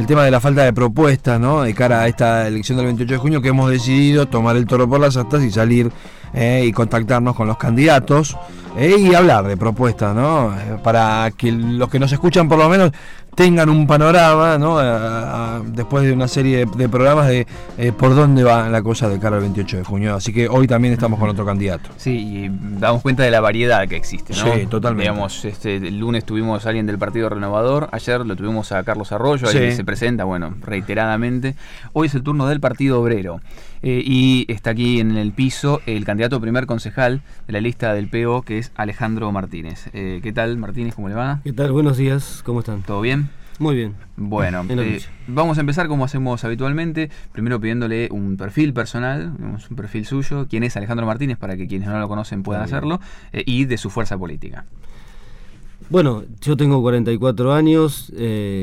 el tema de la falta de propuestas, ¿no? De cara a esta elección del 28 de junio, que hemos decidido tomar el toro por las astas y salir y contactarnos con los candidatos y hablar de propuestas, ¿no? Para que los que nos escuchan por lo menos tengan un panorama, ¿no? Después de una serie de programas de por dónde va la cosa de cara al 28 de junio. Así que hoy también estamos con otro candidato. Sí, y damos cuenta de la variedad que existe, ¿no? Sí, totalmente. Digamos, el lunes tuvimos a alguien del Partido Renovador, ayer lo tuvimos a Carlos Arroyo, Sí. que se presenta, bueno, reiteradamente. Hoy es el turno del Partido Obrero. Y está aquí en el piso el candidato a primer concejal de la lista del PO, que es Alejandro Martínez. ¿Qué tal, Martínez? ¿Cómo le va? ¿Qué tal? Buenos días, ¿cómo están? ¿Todo bien? Muy bien. Bueno, vamos a empezar como hacemos habitualmente, primero pidiéndole un perfil personal, un perfil suyo, quién es Alejandro Martínez, para que quienes no lo conocen puedan hacerlo, y de su fuerza política. Bueno, yo tengo 44 años,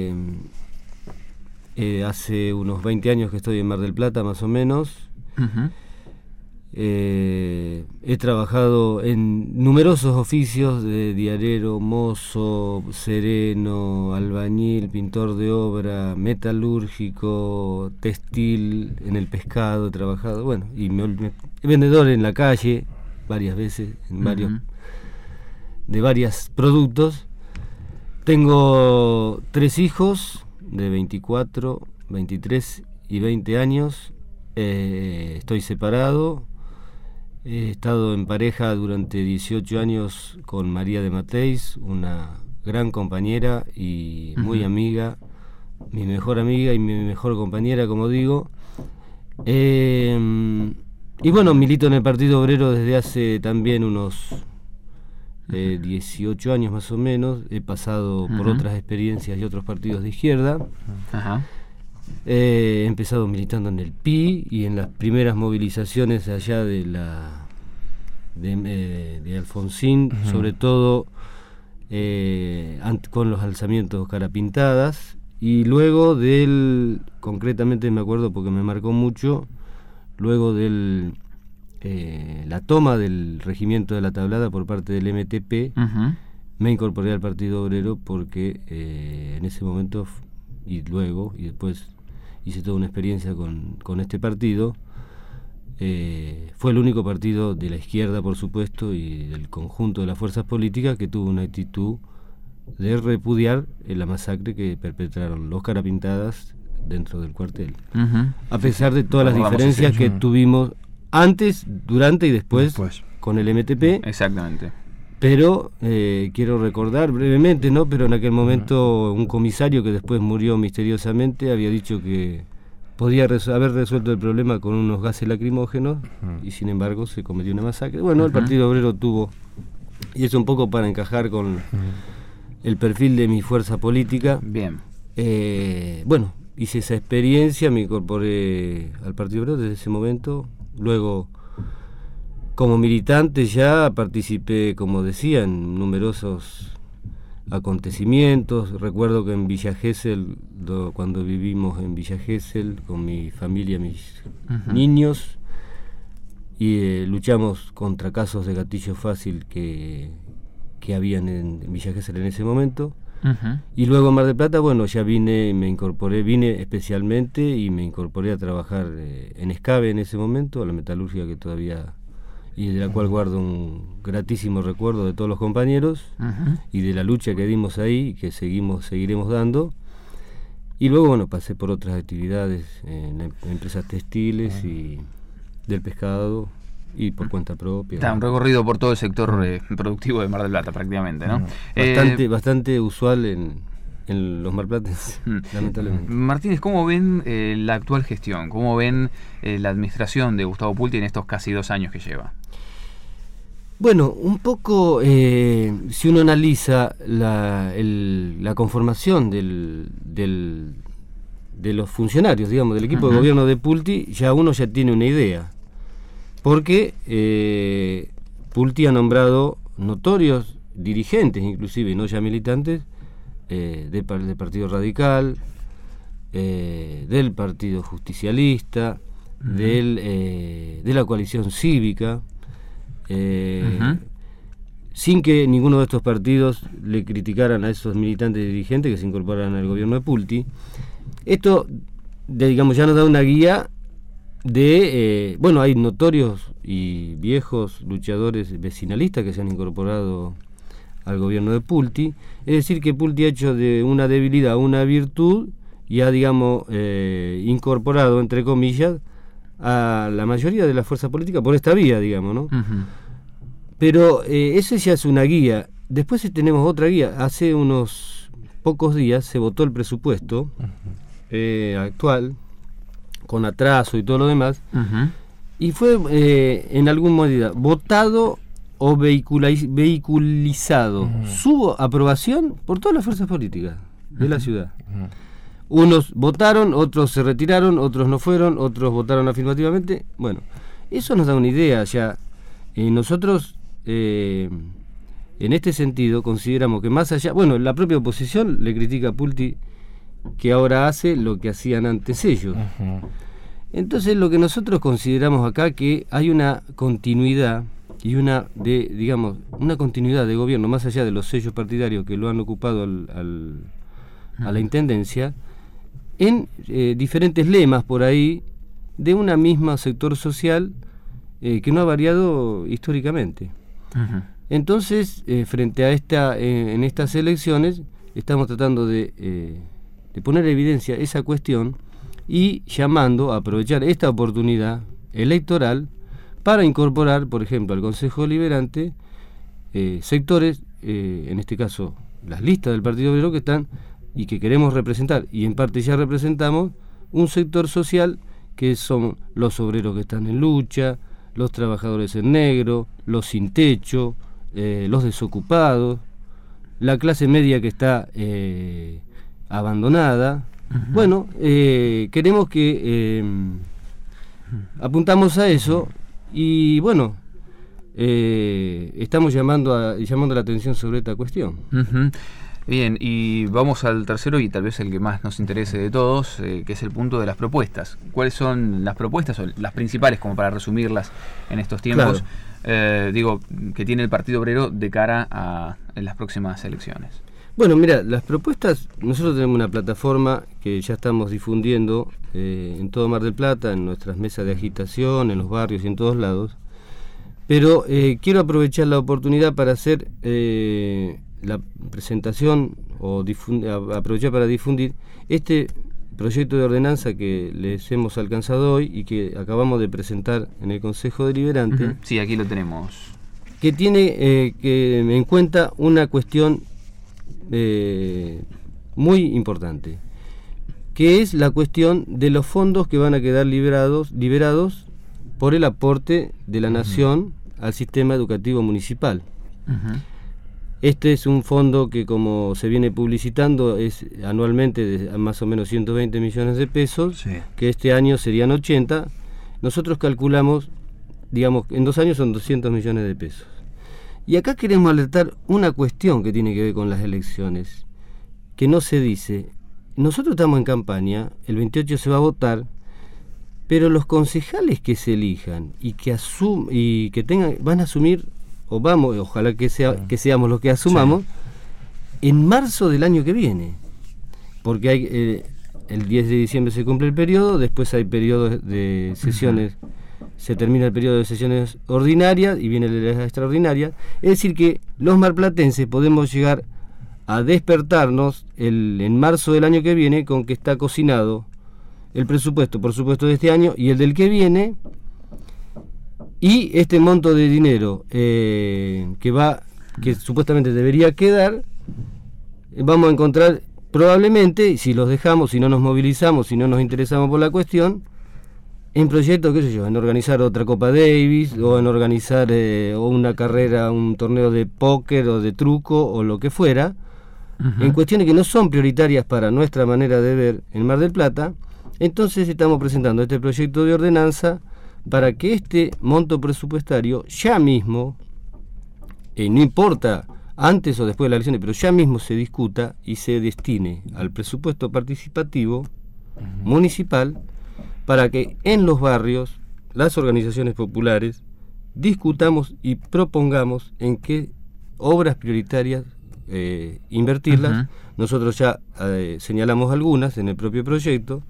hace unos 20 años que estoy en Mar del Plata, más o menos. Uh-huh. He trabajado en numerosos oficios de diarero, mozo, sereno, albañil, pintor de obra, metalúrgico, textil, en el pescado he trabajado, bueno, y vendedor en la calle varias veces, en varios, de varios productos. Tengo 3 hijos de 24, 23 y 20 años. Estoy separado. He estado en pareja durante 18 años con María de Mateis, una gran compañera y muy amiga, mi mejor amiga y mi mejor compañera, como digo. Y bueno, milito en el Partido Obrero desde hace también unos 18 años más o menos. He pasado por otras experiencias y otros partidos de izquierda. He empezado militando en el PI y en las primeras movilizaciones allá de Alfonsín, sobre todo con los alzamientos carapintadas, y luego concretamente me acuerdo porque me marcó mucho, luego la toma del regimiento de la Tablada por parte del MTP, me incorporé al Partido Obrero porque en ese momento y después hice toda una experiencia con este partido. Fue el único partido de la izquierda, por supuesto, y del conjunto de las fuerzas políticas que tuvo una actitud de repudiar la masacre que perpetraron los carapintadas dentro del cuartel. A pesar de todas las diferencias que tuvimos antes, durante y después con el MTP. Exactamente. Pero quiero recordar brevemente, ¿no? Pero en aquel momento un comisario que después murió misteriosamente había dicho que podía haber resuelto el problema con unos gases lacrimógenos y sin embargo se cometió una masacre. Bueno, el Partido Obrero tuvo, y eso un poco para encajar con el perfil de mi fuerza política. Bien. Bueno, hice esa experiencia, me incorporé al Partido Obrero desde ese momento. Luego, como militante ya participé, como decía, en numerosos acontecimientos. Recuerdo que en Villa Gesell, cuando vivimos en Villa Gesell con mi familia, mis niños, y luchamos contra casos de gatillo fácil que habían en Villa Gesell en ese momento. Y luego en Mar del Plata, bueno, ya vine especialmente y me incorporé a trabajar en Escabe en ese momento, a la metalúrgica que todavía, y de la cual guardo un gratísimo recuerdo de todos los compañeros y de la lucha que dimos ahí y que seguiremos dando. Y luego, bueno, pasé por otras actividades en empresas textiles y del pescado y por cuenta propia. Está un recorrido por todo el sector productivo de Mar del Plata prácticamente, ¿no? Bastante usual en los marplatenses, lamentablemente. Martínez, ¿cómo ven la actual gestión? ¿Cómo ven la administración de Gustavo Pulti en estos casi 2 años que lleva? Bueno, un poco, si uno analiza la conformación de los funcionarios, digamos, del equipo de gobierno de Pulti, uno ya tiene una idea. Porque Pulti ha nombrado notorios dirigentes, inclusive, no ya militantes, del Partido Radical, del Partido Justicialista, de la coalición cívica, sin que ninguno de estos partidos le criticaran a esos militantes dirigentes que se incorporaran al gobierno de Pulti. Esto, digamos, ya nos da una guía de, bueno, hay notorios y viejos luchadores vecinalistas que se han incorporado al gobierno de Pulti, es decir, que Pulti ha hecho de una debilidad una virtud y ha, digamos, incorporado, entre comillas, a la mayoría de la fuerza política por esta vía, digamos, ¿no? Uh-huh. Pero eso ya es una guía. Después tenemos otra guía. Hace unos pocos días se votó el presupuesto actual, con atraso y todo lo demás, uh-huh. Y fue en alguna medida votado o vehiculizado uh-huh. Su aprobación por todas las fuerzas políticas de uh-huh. La ciudad. Uh-huh. Unos votaron, otros se retiraron, otros no fueron, otros votaron afirmativamente. Bueno, eso nos da una idea ya. Nosotros, en este sentido, consideramos que más allá... Bueno, la propia oposición le critica a Pulti que ahora hace lo que hacían antes ellos. Uh-huh. Entonces, lo que nosotros consideramos acá que hay una continuidad y una continuidad de gobierno, más allá de los sellos partidarios que lo han ocupado a la intendencia, en diferentes lemas por ahí de una misma sector social que no ha variado históricamente. Uh-huh. Entonces, frente a en estas elecciones, estamos tratando de poner en evidencia esa cuestión y llamando a aprovechar esta oportunidad electoral para incorporar, por ejemplo, al Consejo Deliberante sectores, en este caso las listas del Partido Obrero que están y que queremos representar, y en parte ya representamos, un sector social que son los obreros que están en lucha, los trabajadores en negro, los sin techo, los desocupados, la clase media que está abandonada. Uh-huh. Bueno, queremos que apuntamos a eso y bueno, estamos llamando la atención sobre esta cuestión. Uh-huh. Bien, y vamos al tercero y tal vez el que más nos interese de todos, que es el punto de las propuestas. ¿Cuáles son las propuestas, o las principales, como para resumirlas en estos tiempos, claro, que tiene el Partido Obrero de cara a las próximas elecciones? Bueno, mira, las propuestas, nosotros tenemos una plataforma que ya estamos difundiendo en todo Mar del Plata, en nuestras mesas de agitación, en los barrios y en todos lados, pero quiero aprovechar la oportunidad para hacer la presentación o aprovechar para difundir este proyecto de ordenanza que les hemos alcanzado hoy y que acabamos de presentar en el Consejo Deliberante. Uh-huh. Sí, aquí lo tenemos. Que tiene en cuenta una cuestión muy importante, que es la cuestión de los fondos que van a quedar liberados por el aporte de la uh-huh. Nación al sistema educativo municipal. Uh-huh. Este es un fondo que, como se viene publicitando, es anualmente de más o menos 120 millones de pesos, sí. Que este año serían 80. Nosotros calculamos, digamos, en 2 años son 200 millones de pesos. Y acá queremos alertar una cuestión que tiene que ver con las elecciones, que no se dice. Nosotros estamos en campaña, el 28 se va a votar, pero los concejales que se elijan y que van a asumir, o ojalá que seamos los que asumamos, sí. En marzo del año que viene, porque hay el 10 de diciembre se cumple el periodo, después hay periodos de sesiones, uh-huh. Se termina el periodo de sesiones ordinarias y viene la extraordinaria, es decir que los marplatenses podemos llegar a despertarnos en marzo del año que viene con que está cocinado el presupuesto, por supuesto, de este año y el del que viene. Y este monto de dinero que supuestamente debería quedar, vamos a encontrar probablemente, si los dejamos, si no nos movilizamos, si no nos interesamos por la cuestión, en proyectos, qué sé yo, en organizar otra Copa Davis, o en organizar o una carrera, un torneo de póker o de truco o lo que fuera, uh-huh. En cuestiones que no son prioritarias para nuestra manera de ver en Mar del Plata. Entonces estamos presentando este proyecto de ordenanza para que este monto presupuestario ya mismo, no importa antes o después de las elecciones, pero ya mismo se discuta y se destine al presupuesto participativo uh-huh. Municipal, para que en los barrios, las organizaciones populares, discutamos y propongamos en qué obras prioritarias invertirlas. Nosotros ya señalamos algunas en el propio proyecto,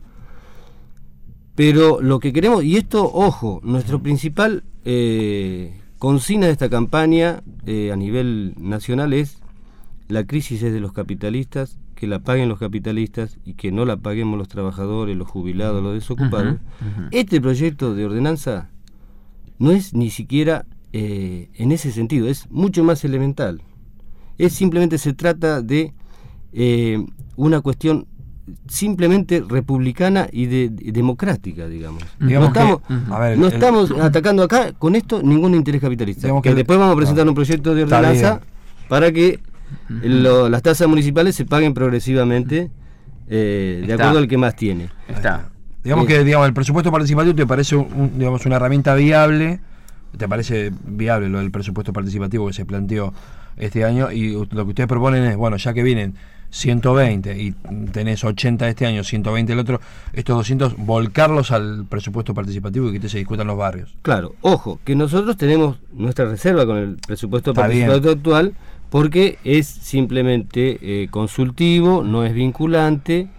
pero lo que queremos, y esto, ojo, nuestro principal consigna de esta campaña a nivel nacional es: la crisis es de los capitalistas, que la paguen los capitalistas y que no la paguemos los trabajadores, los jubilados, los desocupados. Este proyecto de ordenanza no es ni siquiera en ese sentido, es mucho más elemental. Es simplemente, se trata de una cuestión simplemente republicana y democrática, digamos. No estamos atacando acá con esto ningún interés capitalista. Que después vamos a presentar un proyecto de ordenanza para que las tasas municipales se paguen progresivamente de acuerdo al que más tiene. Digamos el presupuesto participativo te parece una herramienta viable. ¿Te parece viable lo del presupuesto participativo que se planteó este año? Y lo que ustedes proponen es, bueno, ya que vienen 120 y tenés 80 este año, 120 el otro, estos 200 volcarlos al presupuesto participativo y que se discutan los barrios. Claro, ojo, que nosotros tenemos nuestra reserva con el presupuesto participativo actual, porque es simplemente consultivo, no es vinculante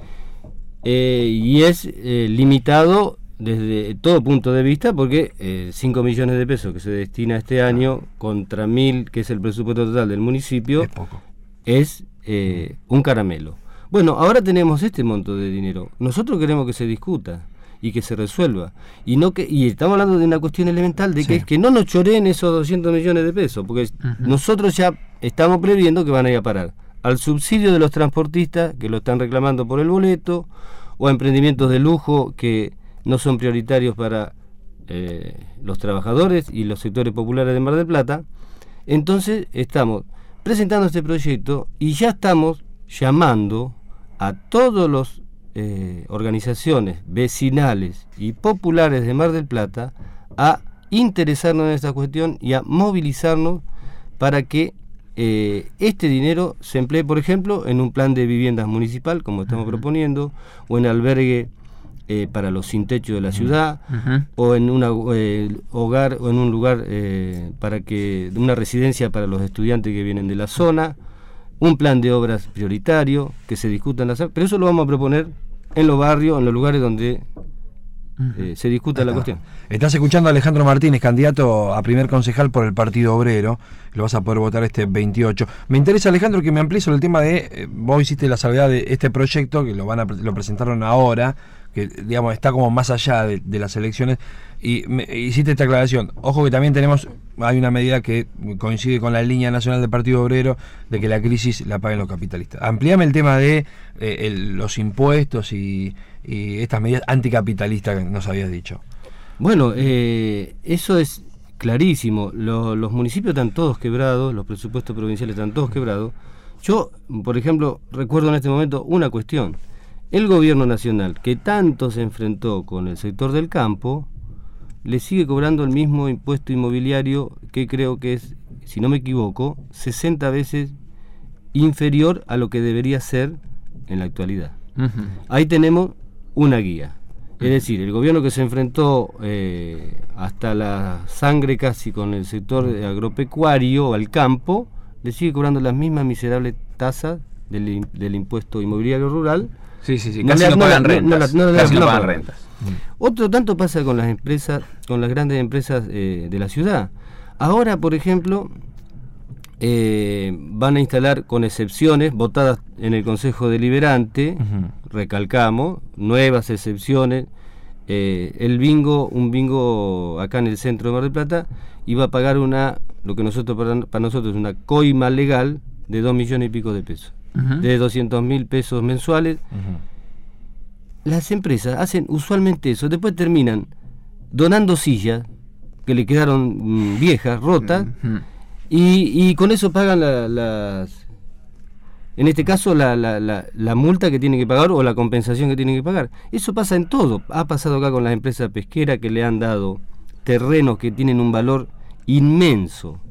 y es limitado desde todo punto de vista, porque 5 millones de pesos que se destina este año contra 1.000, que es el presupuesto total del municipio, es poco. Es un caramelo. Bueno, ahora tenemos este monto de dinero. Nosotros queremos que se discuta y que se resuelva. Y estamos hablando de una cuestión elemental, de que es que no nos choreen esos 200 millones de pesos, porque nosotros ya estamos previendo que van a ir a parar al subsidio de los transportistas, que lo están reclamando por el boleto, o a emprendimientos de lujo que no son prioritarios para los trabajadores y los sectores populares de Mar del Plata. Entonces estamos presentando este proyecto y ya estamos llamando a todos los organizaciones vecinales y populares de Mar del Plata a interesarnos en esta cuestión y a movilizarnos para que este dinero se emplee, por ejemplo, en un plan de viviendas municipal, como estamos proponiendo, o en albergue para los sin techo de la ciudad, o en un hogar, o en un lugar una residencia para los estudiantes que vienen de la zona, un plan de obras prioritario que se discuta en la sala, pero eso lo vamos a proponer en los barrios, en los lugares donde se discuta la cuestión. Estás escuchando a Alejandro Martínez, candidato a primer concejal por el Partido Obrero. Lo vas a poder votar este 28. Me interesa, Alejandro, que me amplíes sobre el tema de vos hiciste la salvedad de este proyecto que lo presentaron ahora, que digamos está como más allá de las elecciones, y hiciste esta aclaración. Ojo que también hay una medida que coincide con la línea nacional del Partido Obrero de que la crisis la paguen los capitalistas. Amplíame el tema de los impuestos y estas medidas anticapitalistas que nos habías dicho. Bueno, eso es clarísimo. Los municipios están todos quebrados, los presupuestos provinciales están todos quebrados. Yo, por ejemplo, recuerdo en este momento una cuestión. El gobierno nacional, que tanto se enfrentó con el sector del campo, le sigue cobrando el mismo impuesto inmobiliario, que creo que es, si no me equivoco, 60 veces inferior a lo que debería ser en la actualidad. Ahí tenemos una guía. Es decir, el gobierno que se enfrentó hasta la sangre casi con el sector agropecuario, al campo, le sigue cobrando las mismas miserables tasas del impuesto inmobiliario rural. Sí, casi no pagan rentas. Casi no pagan rentas. Otro tanto pasa con las empresas, con las grandes empresas de la ciudad. Ahora, por ejemplo, van a instalar, con excepciones votadas en el Consejo Deliberante, recalcamos, nuevas excepciones. Un bingo acá en el centro de Mar del Plata iba a pagar lo que para nosotros es una coima legal de 2 millones y pico de pesos, de 200.000 pesos mensuales. Las empresas hacen usualmente eso, después terminan donando sillas que le quedaron viejas, rotas, y con eso pagan en este caso la multa que tienen que pagar o la compensación que tienen que pagar. Eso pasa en todo. Ha pasado acá con las empresas pesqueras que le han dado terrenos que tienen un valor inmenso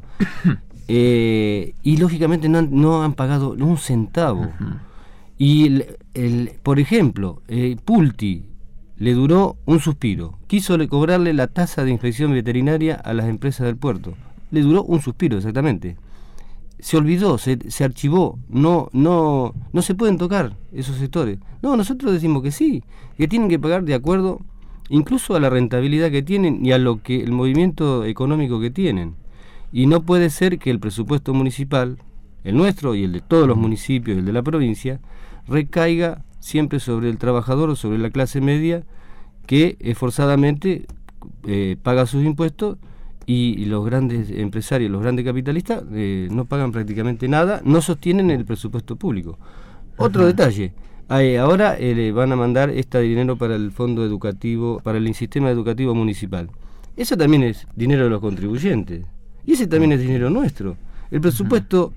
y lógicamente no han pagado un centavo. Y por ejemplo, Pulti le duró un suspiro. Quiso cobrarle la tasa de inspección veterinaria a las empresas del puerto. Le duró un suspiro, exactamente. se olvidó, se archivó, no se pueden tocar esos sectores. No, nosotros decimos que sí, que tienen que pagar de acuerdo incluso a la rentabilidad que tienen y a lo que el movimiento económico que tienen. Y no puede ser que el presupuesto municipal, el nuestro y el de todos los municipios y el de la provincia, recaiga siempre sobre el trabajador o sobre la clase media que esforzadamente paga sus impuestos, y los grandes empresarios, los grandes capitalistas no pagan prácticamente nada, no sostienen el presupuesto público. Otro detalle, ahora van a mandar este dinero para el fondo educativo, para el sistema educativo municipal. Eso también es dinero de los contribuyentes, y ese también es dinero nuestro. El presupuesto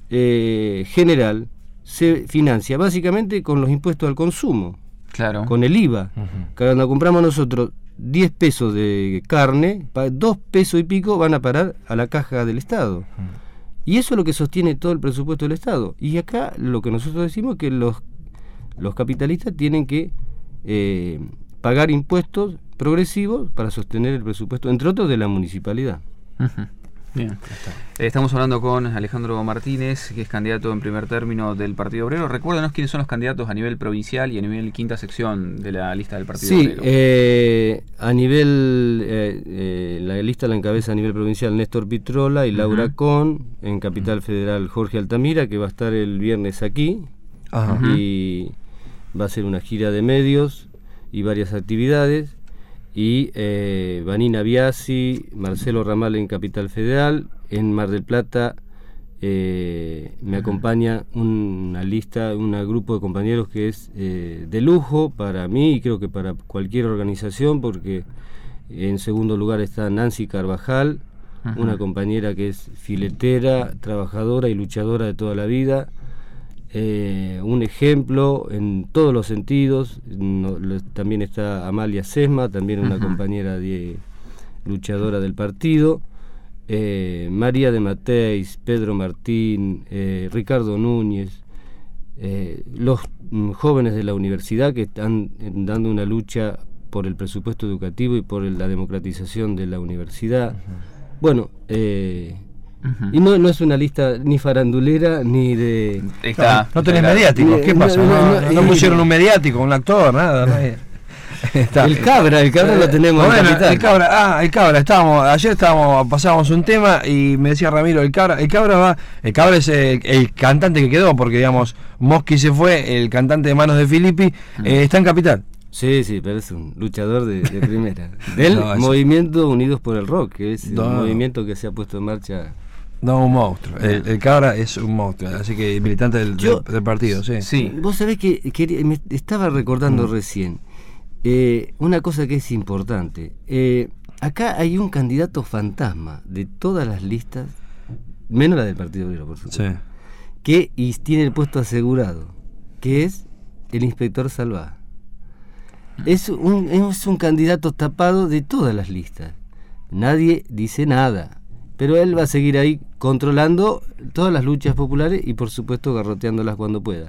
general se financia básicamente con los impuestos al consumo, claro, con el IVA. Cuando compramos nosotros 10 pesos de carne, 2 pesos y pico van a parar a la caja del Estado. Y eso es lo que sostiene todo el presupuesto del Estado. Y acá lo que nosotros decimos es que los capitalistas tienen que pagar impuestos progresivos para sostener el presupuesto, entre otros de la municipalidad. Bien. Estamos hablando con Alejandro Martínez, que es candidato en primer término del Partido Obrero. Recuérdanos quiénes son los candidatos a nivel provincial y a nivel quinta sección de la lista del Partido Obrero. Sí, a nivel, la lista la encabeza a nivel provincial Néstor Pitrola y Laura Con, en Capital Federal Jorge Altamira, que va a estar el viernes aquí, y va a ser una gira de medios y varias actividades. Y Vanina Biasi, Marcelo Ramal en Capital Federal. En Mar del Plata me acompaña un grupo de compañeros que es de lujo para mí y creo que para cualquier organización, porque en segundo lugar está Nancy Carvajal, una compañera que es filetera, trabajadora y luchadora de toda la vida. Un ejemplo en todos los sentidos. También está Amalia Sesma, también una compañera luchadora del partido. María de Mateis, Pedro Martín, Ricardo Núñez, los jóvenes de la universidad que están dando una lucha por el presupuesto educativo y por la democratización de la universidad. Bueno, y no es una lista ni farandulera ni de... No tenés mediáticos, ¿qué pasa? No pusieron un mediático, un actor, nada. El Cabra lo tenemos en Capital. El Cabra, ayer pasábamos un tema y me decía Ramiro, el Cabra es el cantante que quedó, porque digamos, Mosqui se fue, el cantante de Manos de Filippi, está en Capital. Sí, pero es un luchador de primera. Del movimiento Unidos por el Rock, que es un movimiento que se ha puesto en marcha. No, un monstruo. El Cabra es un monstruo, así que militante del partido, sí. Vos sabés que me estaba recordando recién una cosa que es importante. Acá hay un candidato fantasma de todas las listas, menos la del Partido Obrero, por supuesto, que tiene el puesto asegurado, que es el inspector Salvá. Es un candidato tapado de todas las listas. Nadie dice nada, pero él va a seguir ahí controlando todas las luchas populares y por supuesto garroteándolas cuando pueda.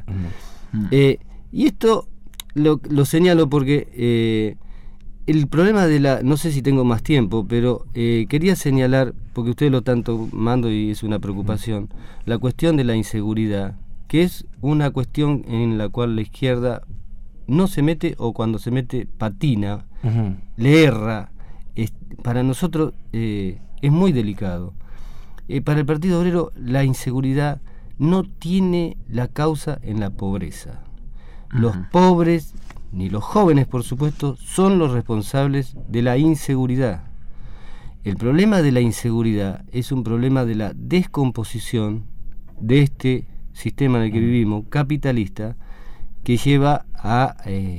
Y esto lo señalo porque el problema no sé si tengo más tiempo, pero quería señalar, porque ustedes lo están tomando y es una preocupación, la cuestión de la inseguridad, que es una cuestión en la cual la izquierda no se mete, o cuando se mete patina, le erra. Para nosotros es muy delicado. Para el Partido Obrero la inseguridad no tiene la causa en la pobreza. Los pobres, ni los jóvenes por supuesto, son los responsables de la inseguridad. El problema de la inseguridad es un problema de la descomposición de este sistema en el que vivimos, capitalista, que lleva a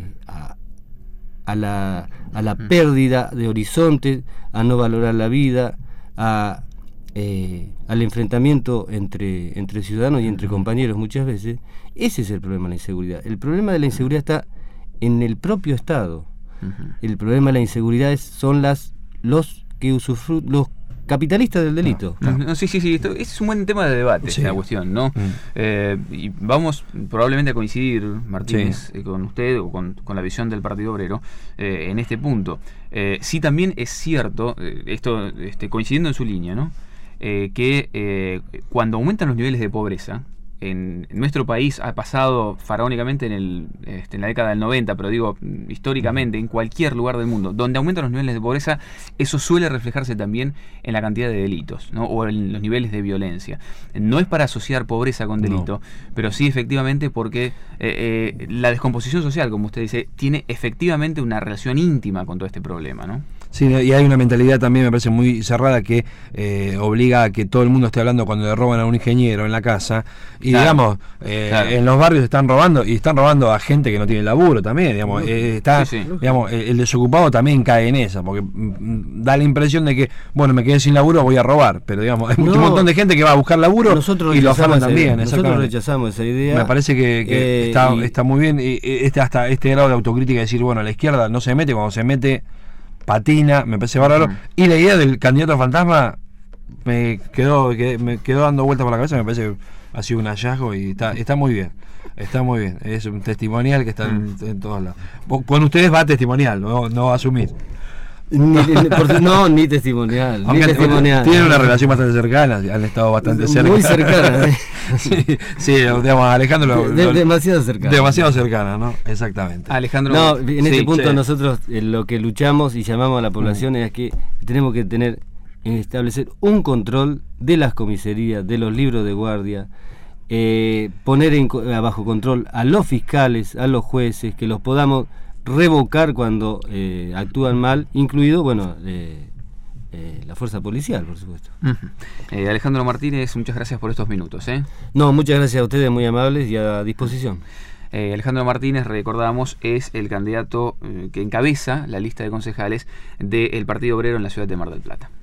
la pérdida de horizontes, a no valorar la vida, al enfrentamiento entre ciudadanos y entre compañeros muchas veces. Ese es el problema de la inseguridad. El problema de la inseguridad está en el propio Estado. El problema de la inseguridad son los capitalistas del delito. Sí, esto es un buen tema de debate, la cuestión, ¿no? Y vamos probablemente a coincidir, Martínez, con usted o con la visión del Partido Obrero en este punto. Sí, también es cierto, esto coincidiendo en su línea, ¿no? que cuando aumentan los niveles de pobreza, en nuestro país ha pasado faraónicamente en la década del 90, pero digo históricamente, en cualquier lugar del mundo, donde aumentan los niveles de pobreza, eso suele reflejarse también en la cantidad de delitos, ¿no? O en los niveles de violencia. No es para asociar pobreza con delito, pero sí efectivamente porque la descomposición social, como usted dice, tiene efectivamente una relación íntima con todo este problema, ¿no? Sí, y hay una mentalidad también, me parece, muy cerrada que obliga a que todo el mundo esté hablando cuando le roban a un ingeniero en la casa. Y claro, digamos, claro, en los barrios están robando, y están robando a gente que no tiene laburo también. Digamos, digamos, el desocupado también cae en esa, porque da la impresión de que, bueno, me quedé sin laburo, voy a robar. Pero digamos, hay un montón de gente que va a buscar laburo y lo afanan también. Nosotros rechazamos esa idea. Me parece que está muy bien hasta este grado de autocrítica, de decir, bueno, la izquierda no se mete, cuando se mete patina, me parece bárbaro. Y la idea del candidato fantasma me quedó dando vueltas por la cabeza, me parece que ha sido un hallazgo y está muy bien. Está muy bien. Es un testimonial que está en todos lados. Con ustedes va testimonial, no va a asumir. Ni testimonial. Tienen una relación bastante cercana, han estado bastante cerca. Muy cercana. sí, digamos, Alejandro. Demasiado cercana. Demasiado cercana, ¿no? Exactamente. Alejandro. En este punto nosotros lo que luchamos y llamamos a la población es que tenemos que establecer un control de las comisarías, de los libros de guardia, poner bajo control a los fiscales, a los jueces, que los podamos revocar cuando actúan mal, incluido, la fuerza policial, por supuesto. Alejandro Martínez, muchas gracias por estos minutos. No, muchas gracias a ustedes, muy amables y a disposición. Alejandro Martínez, recordamos, es el candidato que encabeza la lista de concejales del Partido Obrero en la ciudad de Mar del Plata.